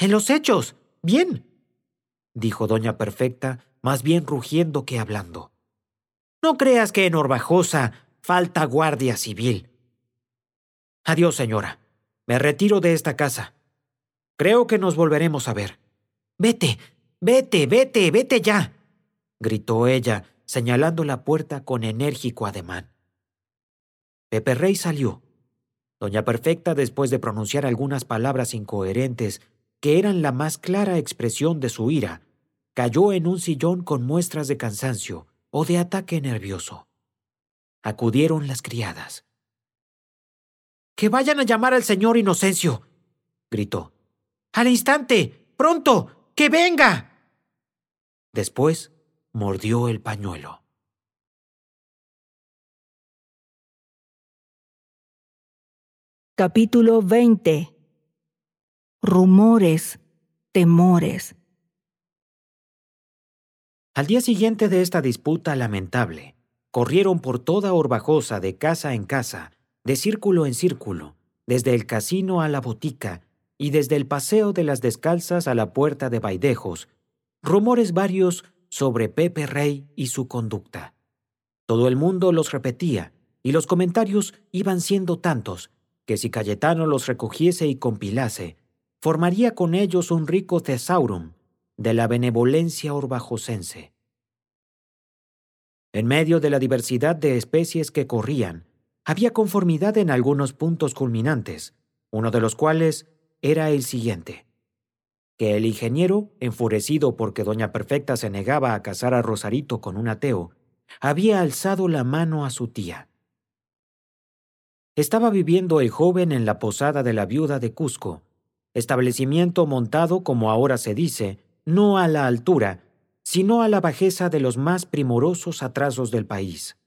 En los hechos. Bien, dijo doña Perfecta, más bien rugiendo que hablando. No creas que en Orbajosa falta guardia civil. Adiós, señora. Me retiro de esta casa. Creo que nos volveremos a ver. Vete, vete, vete, vete ya, gritó ella, señalando la puerta con enérgico ademán. Pepe Rey salió. Doña Perfecta, después de pronunciar algunas palabras incoherentes que eran la más clara expresión de su ira, cayó en un sillón con muestras de cansancio o de ataque nervioso. Acudieron las criadas. «¡Que vayan a llamar al señor Inocencio!», gritó. «¡Al instante! ¡Pronto! ¡Que venga!». Después mordió el pañuelo. Capítulo 20. Rumores, temores. Al día siguiente de esta disputa lamentable, corrieron por toda Orbajosa de casa en casa, de círculo en círculo, desde el casino a la botica y desde el paseo de las Descalzas a la puerta de Vaidejos, rumores varios sobre Pepe Rey y su conducta. Todo el mundo los repetía, y los comentarios iban siendo tantos que si Cayetano los recogiese y compilase, formaría con ellos un rico thesaurum de la benevolencia orbajosense. En medio de la diversidad de especies que corrían, había conformidad en algunos puntos culminantes, uno de los cuales era el siguiente: que el ingeniero, enfurecido porque doña Perfecta se negaba a casar a Rosarito con un ateo, había alzado la mano a su tía. Estaba viviendo el joven en la posada de la viuda de Cusco, establecimiento montado, como ahora se dice, no a la altura, sino a la bajeza de los más primorosos atrasos del país.